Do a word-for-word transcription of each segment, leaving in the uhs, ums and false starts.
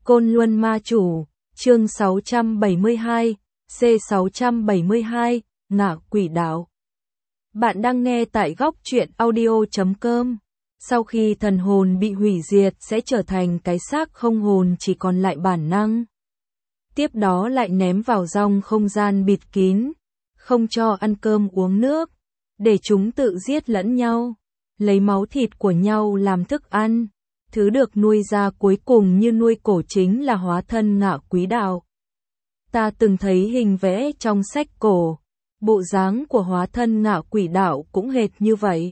Côn Luân Ma Chủ, chương sáu trăm bảy mươi hai, C sáu trăm bảy mươi hai, Ngạ Quỷ Đạo. Bạn đang nghe tại góc truyện audio chấm com. Sau khi thần hồn bị hủy diệt sẽ trở thành cái xác không hồn, chỉ còn lại bản năng. Tiếp đó lại ném vào dòng không gian bịt kín, không cho ăn cơm uống nước, để chúng tự giết lẫn nhau, lấy máu thịt của nhau làm thức ăn. Thứ được nuôi ra cuối cùng như nuôi cổ chính là hóa thân Ngạ Quỷ Đạo. Ta từng thấy hình vẽ trong sách cổ, bộ dáng của hóa thân Ngạ Quỷ Đạo cũng hệt như vậy.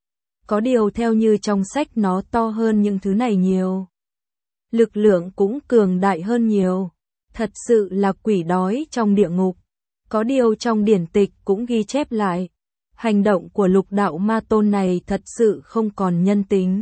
Có điều theo như trong sách nó to hơn những thứ này nhiều. Lực lượng cũng cường đại hơn nhiều. Thật sự là quỷ đói trong địa ngục. Có điều trong điển tịch cũng ghi chép lại. Hành động của lục đạo ma tôn này thật sự không còn nhân tính.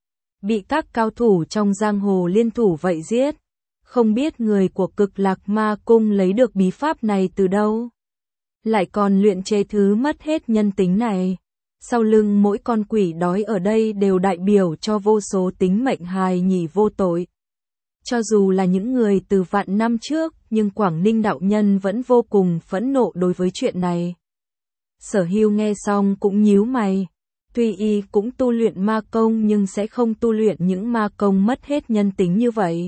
Bị các cao thủ trong giang hồ liên thủ vậy giết. Không biết người của Cực Lạc Ma Cung lấy được bí pháp này từ đâu. Lại còn luyện chế thứ mất hết nhân tính này. Sau lưng mỗi con quỷ đói ở đây đều đại biểu cho vô số tính mệnh hài nhỉ vô tội. Cho dù là những người từ vạn năm trước, nhưng Quảng Ninh đạo nhân vẫn vô cùng phẫn nộ đối với chuyện này. Sở Hưu nghe xong cũng nhíu mày. Tuy y cũng tu luyện ma công nhưng sẽ không tu luyện những ma công mất hết nhân tính như vậy.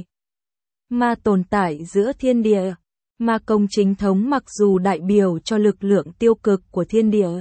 Ma tồn tại giữa thiên địa. Ma công chính thống mặc dù đại biểu cho lực lượng tiêu cực của thiên địa.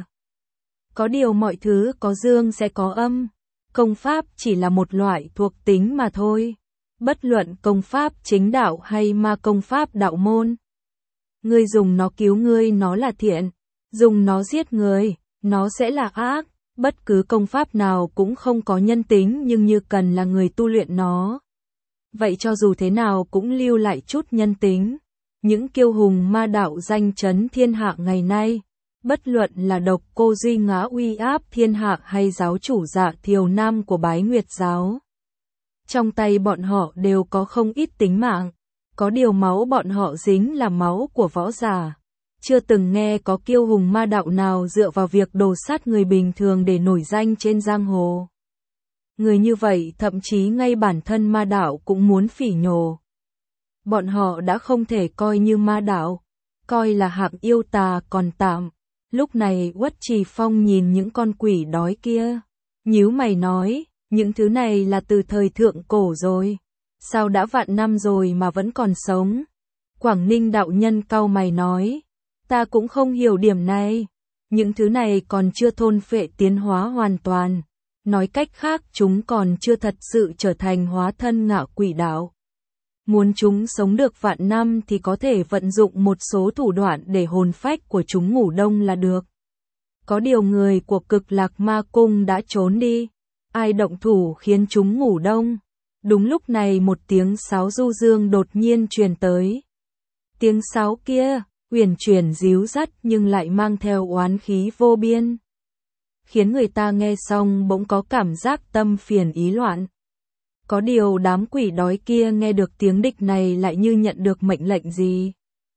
Có điều mọi thứ có dương sẽ có âm. Công pháp chỉ là một loại thuộc tính mà thôi. Bất luận công pháp chính đạo hay ma công pháp đạo môn. Ngươi dùng nó cứu ngươi nó là thiện. Dùng nó giết người, nó sẽ là ác. Bất cứ công pháp nào cũng không có nhân tính nhưng như cần là người tu luyện nó. Vậy cho dù thế nào cũng lưu lại chút nhân tính. Những kiêu hùng ma đạo danh chấn thiên hạ ngày nay, bất luận là Độc Cô Duy Ngã uy áp thiên hạ hay giáo chủ Dạ Thiều Nam của Bái Nguyệt giáo. Trong tay bọn họ đều có không ít tính mạng, có điều máu bọn họ dính là máu của võ giả. Chưa từng nghe có kiêu hùng ma đạo nào dựa vào việc đồ sát người bình thường để nổi danh trên giang hồ. Người như vậy thậm chí ngay bản thân ma đạo cũng muốn phỉ nhổ. Bọn họ đã không thể coi như ma đạo, coi là hạng yêu tà còn tạm. Lúc này Uất Trì Phong nhìn những con quỷ đói kia, nhíu mày nói, những thứ này là từ thời thượng cổ rồi, sao đã vạn năm rồi mà vẫn còn sống. Quảng Ninh đạo nhân cau mày nói, ta cũng không hiểu điểm này, những thứ này còn chưa thôn phệ tiến hóa hoàn toàn, nói cách khác chúng còn chưa thật sự trở thành hóa thân Ngạ Quỷ Đạo. Muốn chúng sống được vạn năm thì có thể vận dụng một số thủ đoạn để hồn phách của chúng ngủ đông là được. Có điều người của Cực Lạc Ma Cung đã trốn đi, ai động thủ khiến chúng ngủ đông. Đúng lúc này một tiếng sáo du dương đột nhiên truyền tới. Tiếng sáo kia, uyển chuyển díu dắt nhưng lại mang theo oán khí vô biên. Khiến người ta nghe xong bỗng có cảm giác tâm phiền ý loạn. Có điều đám quỷ đói kia nghe được tiếng địch này lại như nhận được mệnh lệnh gì.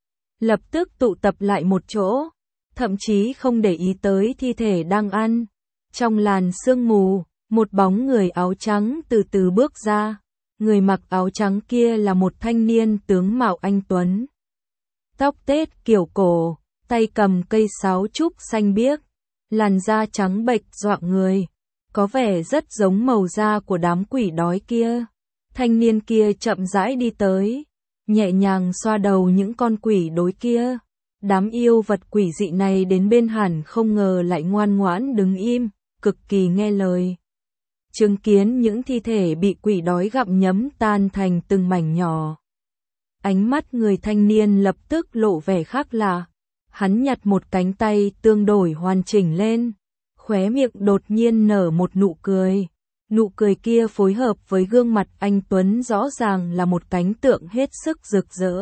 Lập tức tụ tập lại một chỗ, thậm chí không để ý tới thi thể đang ăn. Trong làn sương mù, một bóng người áo trắng từ từ bước ra. Người mặc áo trắng kia là một thanh niên tướng mạo anh tuấn. Tóc tết kiểu cổ, tay cầm cây sáo trúc xanh biếc, làn da trắng bệch dọa người. Có vẻ rất giống màu da của đám quỷ đói kia. Thanh niên kia chậm rãi đi tới, nhẹ nhàng xoa đầu những con quỷ đói kia. Đám yêu vật quỷ dị này đến bên hẳn không ngờ lại ngoan ngoãn đứng im, cực kỳ nghe lời. Chứng kiến những thi thể bị quỷ đói gặm nhấm tan thành từng mảnh nhỏ. Ánh mắt người thanh niên lập tức lộ vẻ khác lạ. Hắn nhặt một cánh tay tương đối hoàn chỉnh lên. Khóe miệng đột nhiên nở một nụ cười. Nụ cười kia phối hợp với gương mặt anh tuấn rõ ràng là một cảnh tượng hết sức rực rỡ.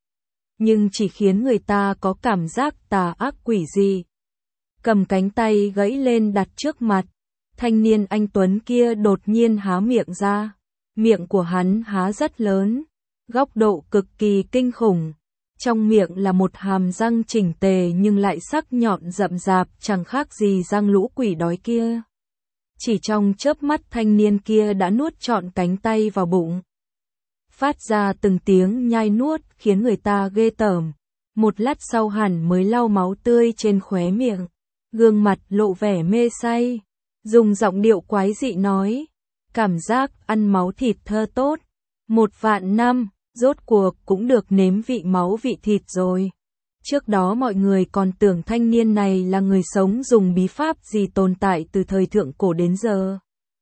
Nhưng chỉ khiến người ta có cảm giác tà ác quỷ dị. Cầm cánh tay gãy lên đặt trước mặt. Thanh niên anh tuấn kia đột nhiên há miệng ra. Miệng của hắn há rất lớn. Góc độ cực kỳ kinh khủng. Trong miệng là một hàm răng chỉnh tề nhưng lại sắc nhọn rậm rạp chẳng khác gì răng lũ quỷ đói kia. Chỉ trong chớp mắt thanh niên kia đã nuốt trọn cánh tay vào bụng. phát ra từng tiếng nhai nuốt khiến người ta ghê tởm. Một lát sau hẳn mới lau máu tươi trên khóe miệng, gương mặt lộ vẻ mê say, dùng giọng điệu quái dị nói, cảm giác ăn máu thịt thơ tốt, một vạn năm, rốt cuộc cũng được nếm vị máu vị thịt rồi. Trước đó mọi người còn tưởng thanh niên này là người sống dùng bí pháp gì tồn tại từ thời thượng cổ đến giờ.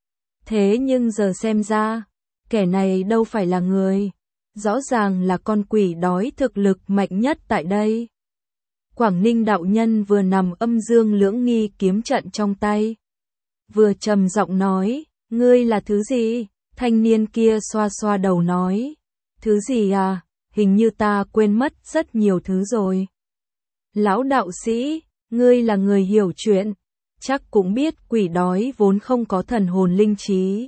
Thế nhưng giờ xem ra, kẻ này đâu phải là người, rõ ràng là con quỷ đói thực lực mạnh nhất tại đây. Quảng Ninh đạo nhân vừa nằm âm dương lưỡng nghi kiếm trận trong tay, vừa trầm giọng nói, ngươi là thứ gì? Thanh niên kia xoa xoa đầu nói, thứ gì à, hình như ta quên mất rất nhiều thứ rồi. Lão đạo sĩ, ngươi là người hiểu chuyện, chắc cũng biết quỷ đói vốn không có thần hồn linh trí.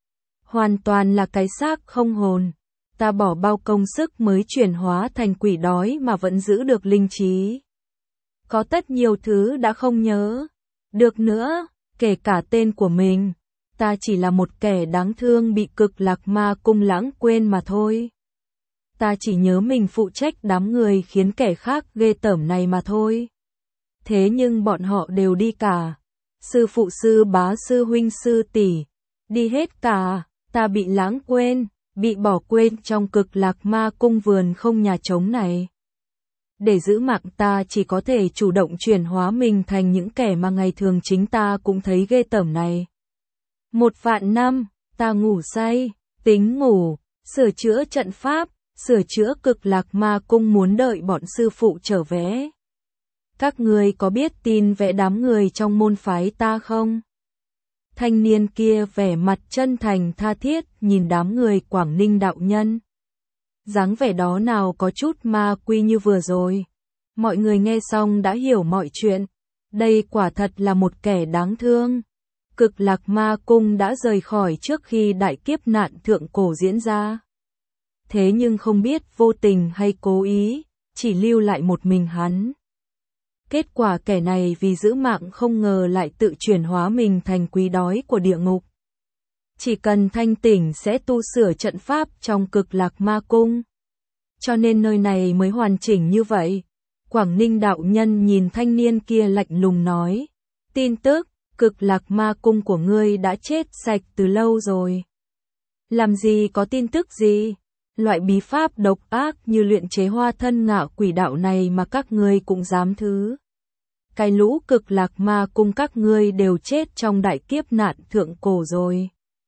Hoàn toàn là cái xác không hồn, ta bỏ bao công sức mới chuyển hóa thành quỷ đói mà vẫn giữ được linh trí. Có tất nhiều thứ đã không nhớ được nữa, kể cả tên của mình. Ta chỉ là một kẻ đáng thương bị Cực Lạc Ma Cung lãng quên mà thôi. Ta chỉ nhớ mình phụ trách đám người khiến kẻ khác ghê tởm này mà thôi. Thế nhưng bọn họ đều đi cả. Sư phụ sư bá sư huynh sư tỷ, đi hết cả, ta bị lãng quên, bị bỏ quên trong Cực Lạc Ma Cung vườn không nhà trống này. Để giữ mạng ta chỉ có thể chủ động chuyển hóa mình thành những kẻ mà ngày thường chính ta cũng thấy ghê tởm này. Một vạn năm, ta ngủ say, tính ngủ, sửa chữa trận pháp, sửa chữa Cực Lạc Ma Cung muốn đợi bọn sư phụ trở về. Các người có biết tin vẽ đám người trong môn phái ta không? Thanh niên kia vẻ mặt chân thành tha thiết nhìn đám người Quảng Ninh đạo nhân. Dáng vẻ đó nào có chút ma quy như vừa rồi. Mọi người nghe xong đã hiểu mọi chuyện. Đây quả thật là một kẻ đáng thương. Cực Lạc Ma Cung đã rời khỏi trước khi đại kiếp nạn thượng cổ diễn ra. Thế nhưng không biết vô tình hay cố ý, chỉ lưu lại một mình hắn. Kết quả kẻ này vì giữ mạng không ngờ lại tự chuyển hóa mình thành quý đói của địa ngục. Chỉ cần thanh tỉnh sẽ tu sửa trận pháp trong Cực Lạc Ma Cung. Cho nên nơi này mới hoàn chỉnh như vậy. Quảng Ninh đạo nhân nhìn thanh niên kia lạnh lùng nói. Tin tức, Cực Lạc Ma Cung của ngươi đã chết sạch từ lâu rồi. Làm gì có tin tức gì? Loại bí pháp độc ác như luyện chế hoa thân ngạo quỷ đạo này mà các ngươi cũng dám thứ. Cái lũ Cực Lạc Ma Cung các ngươi đều chết trong đại kiếp nạn thượng cổ rồi.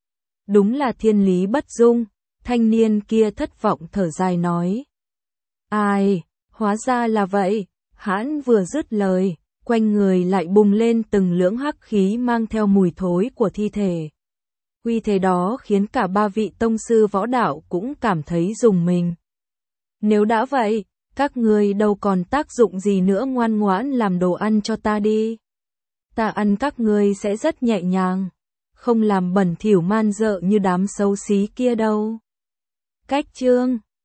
Đúng là thiên lý bất dung, thanh niên kia thất vọng thở dài nói. Ai, hóa ra là vậy, hắn vừa dứt lời, quanh người lại bùng lên từng lưỡng hắc khí mang theo mùi thối của thi thể. Uy thế đó khiến cả ba vị tông sư võ đạo cũng cảm thấy rùng mình. Nếu đã vậy, các ngươi đâu còn tác dụng gì nữa, ngoan ngoãn làm đồ ăn cho ta đi. Ta ăn các ngươi sẽ rất nhẹ nhàng, không làm bẩn thỉu man dợ như đám xấu xí kia đâu. Cách chương